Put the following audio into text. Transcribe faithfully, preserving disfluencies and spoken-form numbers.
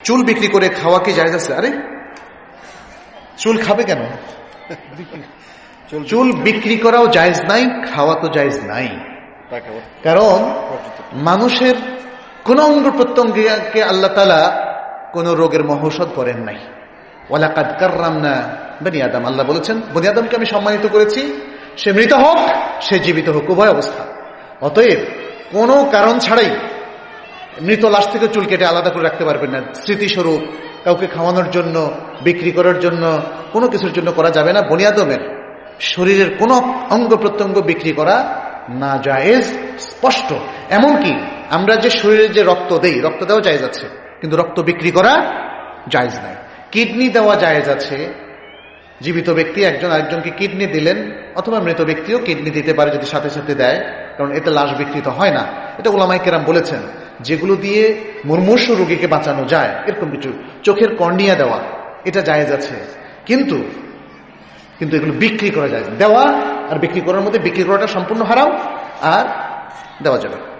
চুল বিক্রি করে খাওয়া কি জায়েজ আছে? আরে চুল খাবে কেন? চুল বিক্রি করাও জায়েজ নাই, খাওয়া তো জায়েজ নাই। কারণ মানুষের কোন অঙ্গ প্রত্যঙ্গকে আল্লাহ তাআলা কোন রোগের মহৌষধ করেন নাই। ওয়ালাকাদ কাররামনা বনি আদম, আল্লাহ বলেছেন বনি আদমকে আমি সম্মানিত করেছি, সে মৃত হোক সে জীবিত হোক, উভয় অবস্থা। অতএব কোনো কারণ ছাড়াই মৃত লাশ থেকে চুল কেটে আলাদা করে রাখতে পারবেন না। স্মৃতিস্বরূপ কাউকে খাওয়ানোর জন্য, বিক্রি করার জন্য, কোনো কিছুর জন্য করা যাবে না। বনি আদমের শরীরের কোন অঙ্গ প্রত্যঙ্গ বিক্রি করা না জায়েজ, স্পষ্ট। এমনকি আমরা যে শরীরে যে রক্ত দেই, রক্ত দেওয়া জায়েজ আছে, কিন্তু রক্ত বিক্রি করা জায়েজ নাই। কিডনি দেওয়া জায়েজ আছে, জীবিত ব্যক্তি একজন আরেকজনকে কিডনি দিলেন, অথবা মৃত ব্যক্তিও কিডনি দিতে পারে যদি সাথে সাথে দেয়, কারণ এতে লাশ বিকৃত হয় না। এটা উলামায়ে কেরাম বলেছেন, যেগুলো দিয়ে মুমূর্ষু রোগীকে বাঁচানো যায়, এরকম কিছু। চোখের কর্নিয়া দেওয়া এটা জায়েজ আছে, কিন্তু কিন্তু এগুলো বিক্রি করা যায়। দেওয়া আর বিক্রি করার মধ্যে বিক্রি করাটা সম্পূর্ণ হারাম, আর দেওয়া যাবে।